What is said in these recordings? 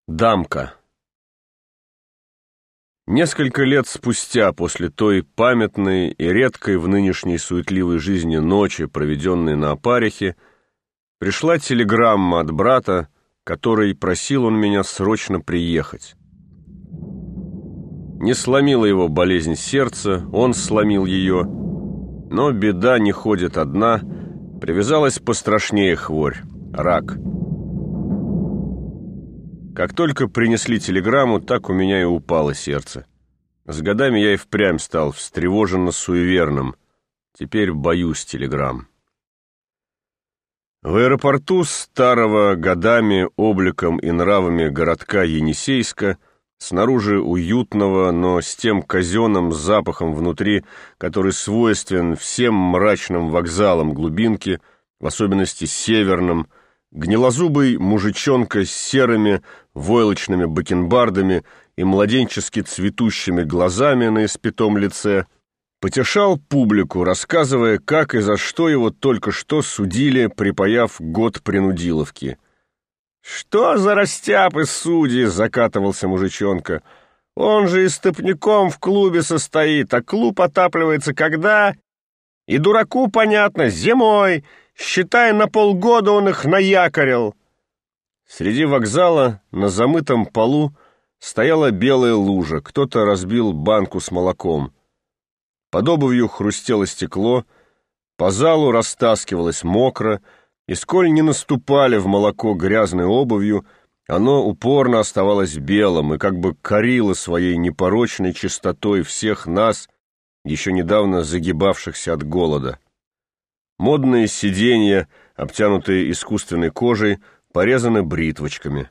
Дамка. Несколько лет спустя после той памятной и редкой в нынешней суетливой жизни ночи, проведенной на Опарихе, пришла телеграмма от брата, который просил он меня срочно приехать. Не сломила его болезнь сердца, он сломил ее, но беда не ходит одна, привязалась пострашнее хворь — рак. Как только принесли телеграмму, так у меня и упало сердце. С годами я и впрямь стал встревоженно суеверным. Теперь боюсь телеграмм. В аэропорту старого годами, обликом и нравами городка Енисейска, снаружи уютного, но с тем казенным запахом внутри, который свойствен всем мрачным вокзалам глубинки, в особенности северным, гнилозубый мужичонка с серыми войлочными бакенбардами и младенчески цветущими глазами на испятом лице потешал публику, рассказывая, как и за что его только что судили, припаяв год принудиловки. «Что за растяпы судьи?» — закатывался мужичонка. «Он же истопником в клубе состоит, а клуб отапливается когда? И дураку понятно, зимой. Считай, на полгода он их наякорил». Среди вокзала на замытом полу стояла белая лужа, кто-то разбил банку с молоком. Под обувью хрустело стекло, по залу растаскивалось мокро, и сколь не наступали в молоко грязной обувью, оно упорно оставалось белым и как бы корило своей непорочной чистотой всех нас, еще недавно загибавшихся от голода. Модные сиденья, обтянутые искусственной кожей, порезаны бритвочками.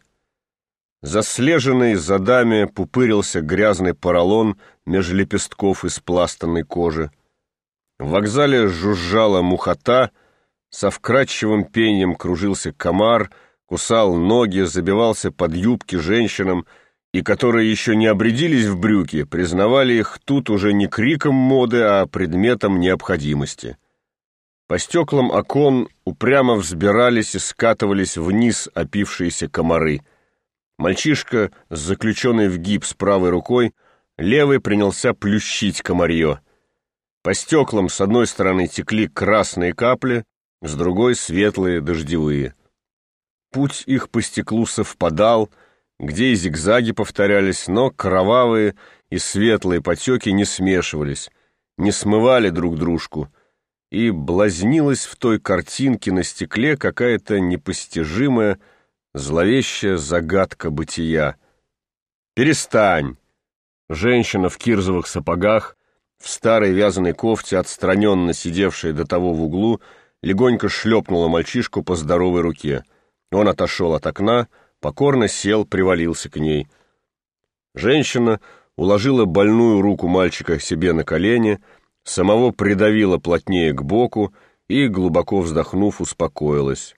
Заслеженный задами пупырился грязный поролон меж лепестков из пластанной кожи. В вокзале жужжала мухота, со вкрадчивым пением кружился комар, кусал ноги, забивался под юбки женщинам, и которые еще не обрядились в брюки, признавали их тут уже не криком моды, а предметом необходимости. По стеклам окон упрямо взбирались и скатывались вниз опившиеся комары. Мальчишка, заключенный в гипс правой рукой, левой принялся плющить комарье. По стеклам с одной стороны текли красные капли, с другой — светлые дождевые. Путь их по стеклу совпадал, где и зигзаги повторялись, но кровавые и светлые потеки не смешивались, не смывали друг дружку, и блазнилась в той картинке на стекле какая-то непостижимая, зловещая загадка бытия. «Перестань!» Женщина в кирзовых сапогах, в старой вязаной кофте, отстраненно сидевшая до того в углу, легонько шлепнула мальчишку по здоровой руке. Он отошел от окна, покорно сел, привалился к ней. Женщина уложила больную руку мальчика себе на колени, самого придавила плотнее к боку и, глубоко вздохнув, успокоилась.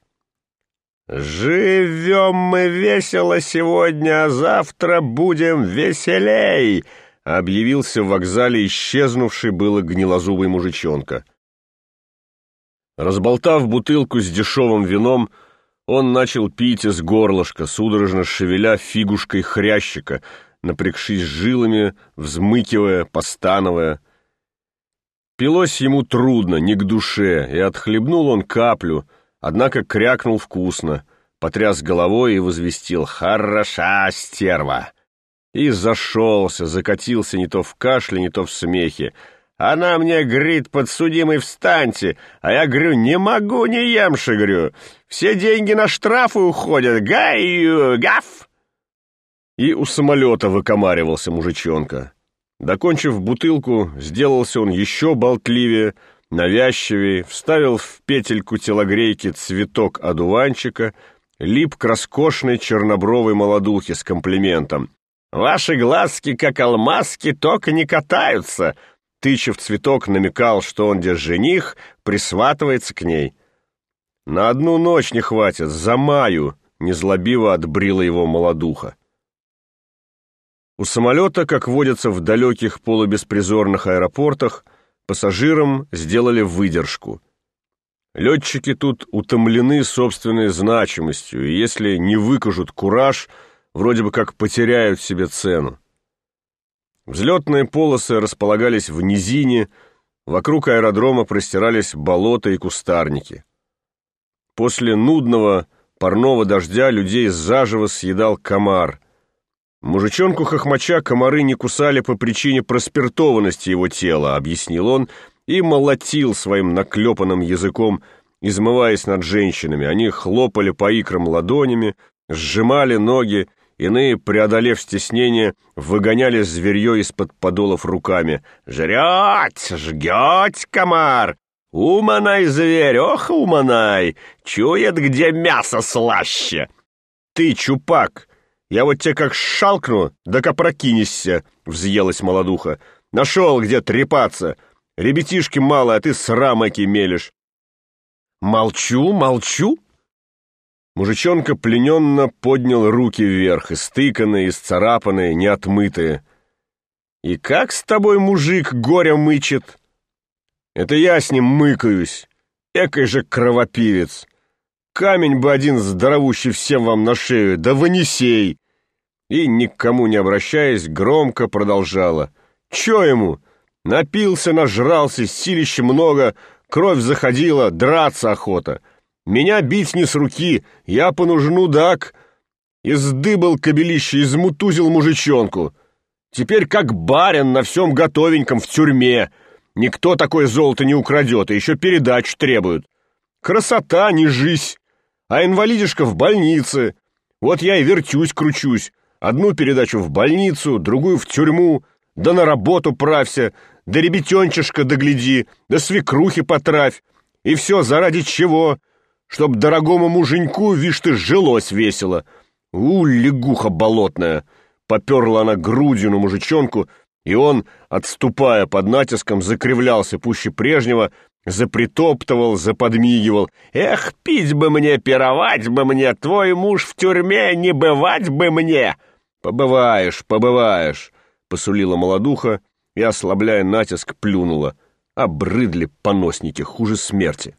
«Живем мы весело сегодня, а завтра будем веселей!» — объявился в вокзале исчезнувший было гнилозубый мужичонка. Разболтав бутылку с дешевым вином, он начал пить из горлышка, судорожно шевеля фигушкой хрящика, напрягшись жилами, взмыкивая, постановая. Пилось ему трудно, не к душе, и отхлебнул он каплю, однако крякнул вкусно, потряс головой и возвестил «Хороша стерва!» И зашелся, закатился не то в кашле, не то в смехе. «Она мне, говорит, подсудимый, встаньте!» А я говорю, не могу, не емши, говорю. Все деньги на штрафы уходят. Гаю, гаф! И у самолета выкомаривался мужичонка. Докончив бутылку, сделался он еще болтливее, навязчивее, вставил в петельку телогрейки цветок одуванчика, лип к роскошной чернобровой молодухе с комплиментом. «Ваши глазки, как алмазки, только не катаются!» Тыча в цветок, намекал, что он, где жених, присватывается к ней. «На одну ночь не хватит, за маю!» — незлобиво отбрила его молодуха. У самолета, как водится в далеких полубеспризорных аэропортах, пассажирам сделали выдержку. Летчики тут утомлены собственной значимостью, и если не выкажут кураж, вроде бы как потеряют себе цену. Взлетные полосы располагались в низине, вокруг аэродрома простирались болота и кустарники. После нудного парного дождя людей заживо съедал комар. Мужичонку-хохмача комары не кусали по причине проспиртованности его тела, объяснил он, и молотил своим наклепанным языком, измываясь над женщинами. Они хлопали по икрам ладонями, сжимали ноги, иные, преодолев стеснение, выгоняли зверье из-под подолов руками. «Жрет, жгет комар! Уманай, зверь, ох, уманай! Чует, где мясо слаще! Ты, чупак, я вот тебе как шалкну, да-ка опрокинешься!» — взъелась молодуха. «Нашел, где трепаться! Ребятишки мало, а ты срамаки мелешь!» «Молчу, молчу!» Мужичонка плененно поднял руки вверх, истыканные, исцарапанные, неотмытые. «И как с тобой мужик горя мычет?» «Это я с ним мыкаюсь. Экой же кровопивец. Камень бы один здоровущий всем вам на шею, да вынесей!» И, никому не обращаясь, громко продолжала. «Чё ему? Напился, нажрался, силища много, кровь заходила, драться охота. Меня бить не с руки, я по нужну дак. Издыбал кобелище, измутузил мужичонку. Теперь как барин на всем готовеньком в тюрьме. Никто такое золото не украдет, и еще передачу требуют. Красота, не жизнь. А инвалидишка в больнице. Вот я и вертюсь-кручусь. Одну передачу в больницу, другую в тюрьму. Да на работу правься, да ребятенчишка догляди, да свекрухи потравь. И все заради чего? Чтоб дорогому муженьку, вишь ты, жилось весело. Лягуха болотная! Поперла она грудью на мужичонку, и он, отступая под натиском, закривлялся пуще прежнего, запритоптывал, заподмигивал. «Эх, пить бы мне, пировать бы мне, твой муж в тюрьме, не бывать бы мне!» «Побываешь, побываешь!» — посулила молодуха и, ослабляя натиск, плюнула. Обрыдли поносники, хуже смерти.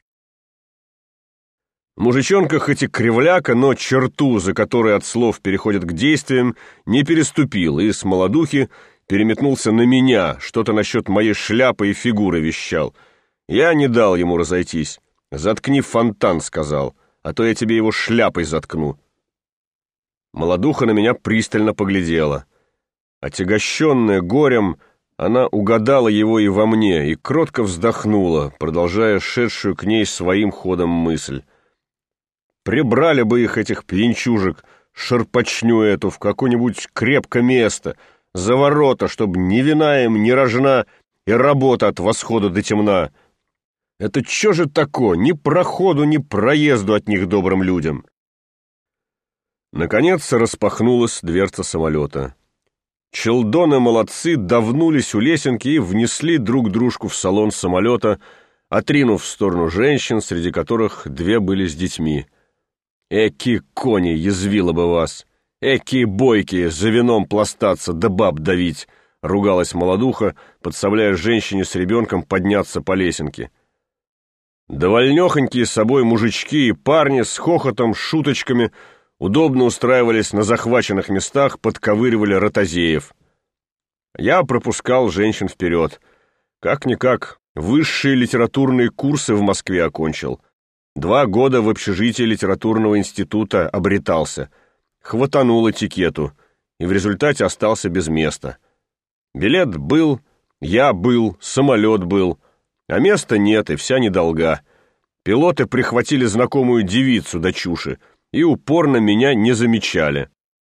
Мужичонка хоть и кривляка, но черту, за которой от слов переходят к действиям, не переступил, и с молодухи переметнулся на меня, что-то насчет моей шляпы и фигуры вещал. Я не дал ему разойтись. «Заткни фонтан», — сказал, — «а то я тебе его шляпой заткну». Молодуха на меня пристально поглядела. Отягощенная горем, она угадала его и во мне, и кротко вздохнула, продолжая шедшую к ней своим ходом мысль. Прибрали бы их, этих пьянчужек, шарпачню эту, в какое-нибудь крепкое место, за ворота, чтоб ни вина им, ни рожна, и работа от восхода до темна. Это чё же такое? Ни проходу, ни проезду от них добрым людям. Наконец распахнулась дверца самолета. Челдоны-молодцы давнулись у лесенки и внесли друг дружку в салон самолета, отринув в сторону женщин, среди которых две были с детьми. «Эки кони, язвило бы вас! Эки бойкие, за вином пластаться да баб давить!» — ругалась молодуха, подсобляя женщине с ребенком подняться по лесенке. Довольнёхонькие собой мужички и парни с хохотом, шуточками удобно устраивались на захваченных местах, подковыривали ротозеев. Я пропускал женщин вперед. Как-никак, высшие литературные курсы в Москве окончил. 2 года в общежитии литературного института обретался. Хватанул этикету, и в результате остался без места. Билет был, я был, самолет был, а места нет, и вся недолга. Пилоты прихватили знакомую девицу до чуши и упорно меня не замечали.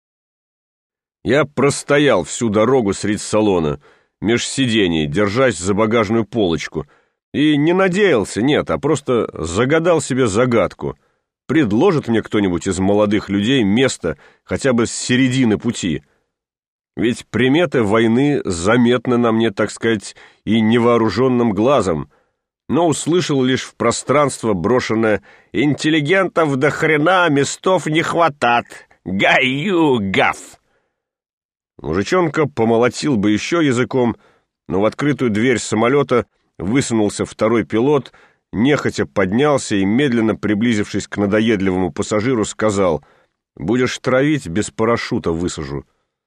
Я простоял всю дорогу средь салона, меж сидений, держась за багажную полочку, и не надеялся, нет, а просто загадал себе загадку. Предложит мне кто-нибудь из молодых людей место хотя бы с середины пути. Ведь приметы войны заметны на мне, так сказать, и невооруженным глазом, но услышал лишь в пространство брошенное «Интеллигентов до хрена, местов не хватат! Гаю, гав!» Мужичонка помолотил бы еще языком, но в открытую дверь самолета высунулся второй пилот, нехотя поднялся и, медленно приблизившись к надоедливому пассажиру, сказал: Будешь травить, без парашюта высажу».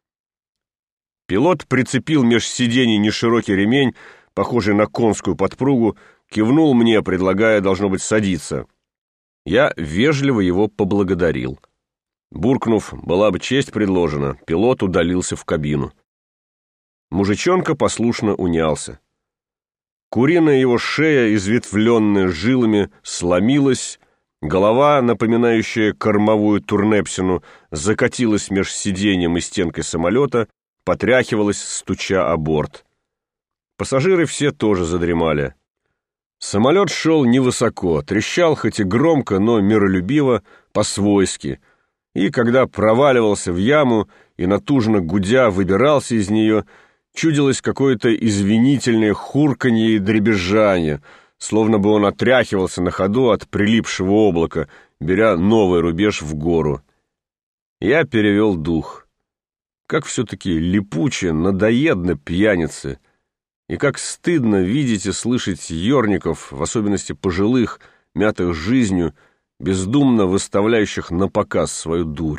Пилот прицепил меж сидений неширокий ремень, похожий на конскую подпругу, кивнул мне, предлагая, должно быть, садиться. Я вежливо его поблагодарил. Буркнув, была бы честь предложена, пилот удалился в кабину. Мужичонка послушно унялся. Куриная его шея, изветвленная жилами, сломилась, голова, напоминающая кормовую турнепсину, закатилась меж сиденьем и стенкой самолета, потряхивалась, стуча о борт. Пассажиры все тоже задремали. Самолет шел невысоко, трещал хоть и громко, но миролюбиво, по-свойски, и когда проваливался в яму и натужно гудя выбирался из нее, чудилось какое-то извинительное хурканье и дребезжание, словно бы он отряхивался на ходу от прилипшего облака, беря новый рубеж в гору. Я перевел дух. Как все-таки липуче, надоедно пьяницы, и как стыдно видеть и слышать ёрников, в особенности пожилых, мятых жизнью, бездумно выставляющих на показ свою дурь.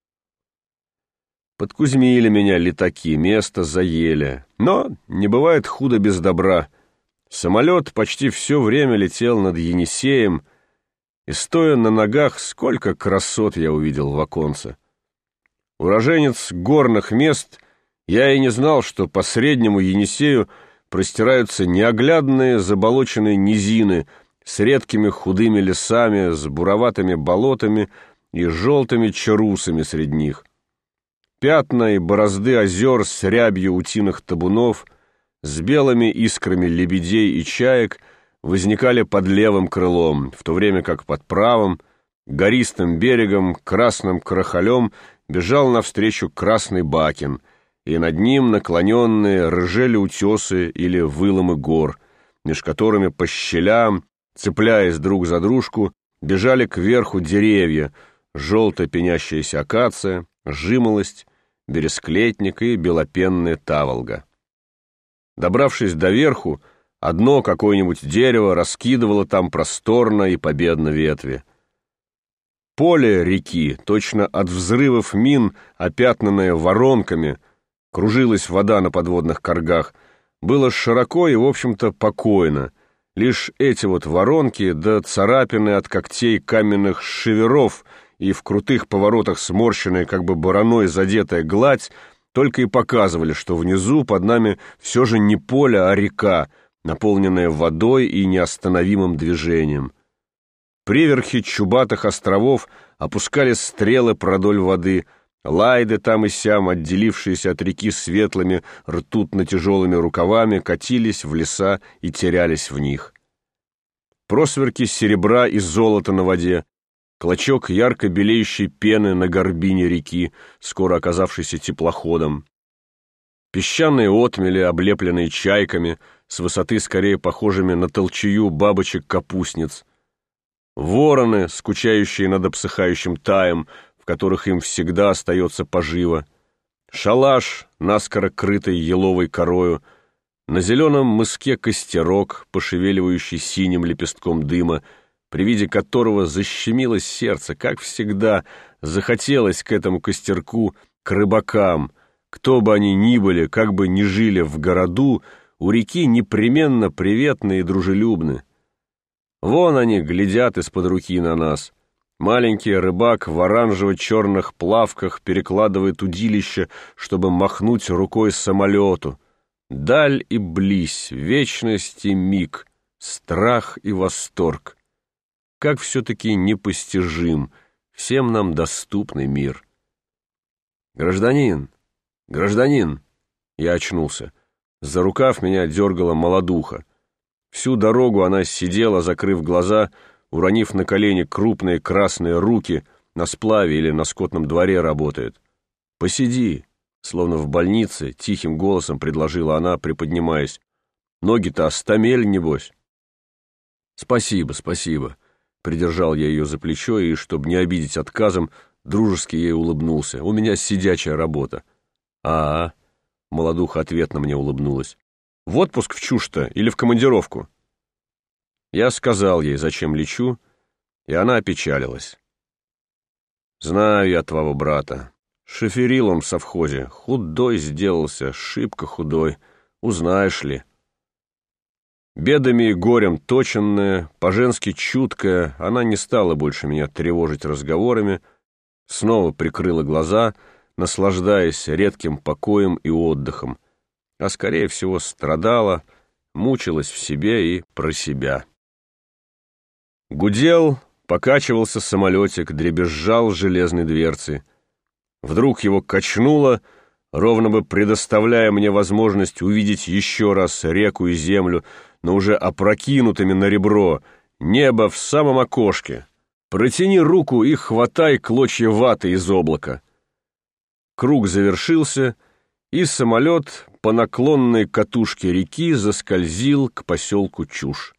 Подкузмили меня летаки, место заели. Но не бывает худо без добра. Самолет почти все время летел над Енисеем, и, стоя на ногах, сколько красот я увидел в оконце. Уроженец горных мест, я и не знал, что по среднему Енисею простираются неоглядные заболоченные низины с редкими худыми лесами, с буроватыми болотами и желтыми чарусами среди них. Пятна и борозды озер с рябью утиных табунов, с белыми искрами лебедей и чаек возникали под левым крылом, в то время как под правым, гористым берегом, красным крахалем бежал навстречу красный бакин, и над ним наклоненные рыжели утесы или выломы гор, меж которыми по щелям, цепляясь друг за дружку, бежали кверху деревья, желтая пенящаяся акация, жимолость, бересклетник и белопенная таволга. Добравшись до верху, одно какое-нибудь дерево раскидывало там просторно и победно ветви. Поле реки, точно от взрывов мин, опятнанное воронками, кружилась вода на подводных коргах, было широко и, в общем-то, покойно. Лишь эти вот воронки да царапины от когтей каменных шеверов и в крутых поворотах сморщенная, как бы бараной задетая гладь, только и показывали, что внизу под нами все же не поле, а река, наполненная водой и неостановимым движением. Приверхи чубатых островов опускали стрелы продоль воды, лайды там и сям, отделившиеся от реки светлыми ртутно-тяжелыми рукавами, катились в леса и терялись в них. Просверки серебра и золота на воде, клочок ярко белеющей пены на горбине реки, скоро оказавшейся теплоходом. Песчаные отмели, облепленные чайками, с высоты скорее похожими на толчею бабочек-капустниц. Вороны, скучающие над обсыхающим таем, в которых им всегда остается поживо. Шалаш, наскоро крытый еловой корою. На зеленом мыске костерок, пошевеливающий синим лепестком дыма, при виде которого защемилось сердце, как всегда, захотелось к этому костерку, к рыбакам, кто бы они ни были, как бы ни жили в городу, у реки непременно приветны и дружелюбны. Вон они глядят из-под руки на нас. Маленький рыбак в оранжево-черных плавках перекладывает удилище, чтобы махнуть рукой самолету. Даль и близь, вечность и миг, страх и восторг. Как все-таки непостижим, всем нам доступный мир. «Гражданин! Гражданин!» Я очнулся. За рукав меня дергала молодуха. Всю дорогу она сидела, закрыв глаза, уронив на колени крупные красные руки, на сплаве или на скотном дворе работает. «Посиди!» Словно в больнице, тихим голосом предложила она, приподнимаясь. «Ноги-то остамель, небось?» «Спасибо, спасибо». Придержал я ее за плечо и, чтобы не обидеть отказом, дружески ей улыбнулся. «У меня сидячая работа». «А-а», — молодуха ответно мне улыбнулась. «В отпуск в чушь-то или в командировку?» Я сказал ей, зачем лечу, и она опечалилась. Знаю я твоего брата. Шоферил он в совхозе, худой сделался, шибко худой, узнаешь ли. Бедами и горем точенная, по-женски чуткая, она не стала больше меня тревожить разговорами, снова прикрыла глаза, наслаждаясь редким покоем и отдыхом, а скорее всего страдала, мучилась в себе и про себя. Гудел, покачивался самолетик, дребезжал железной дверцей. Вдруг его качнуло, ровно бы предоставляя мне возможность увидеть еще раз реку и землю, но уже опрокинутыми на ребро, небо в самом окошке. Протяни руку и хватай клочья ваты из облака. Круг завершился, и самолет по наклонной катушке реки заскользил к поселку Чушь.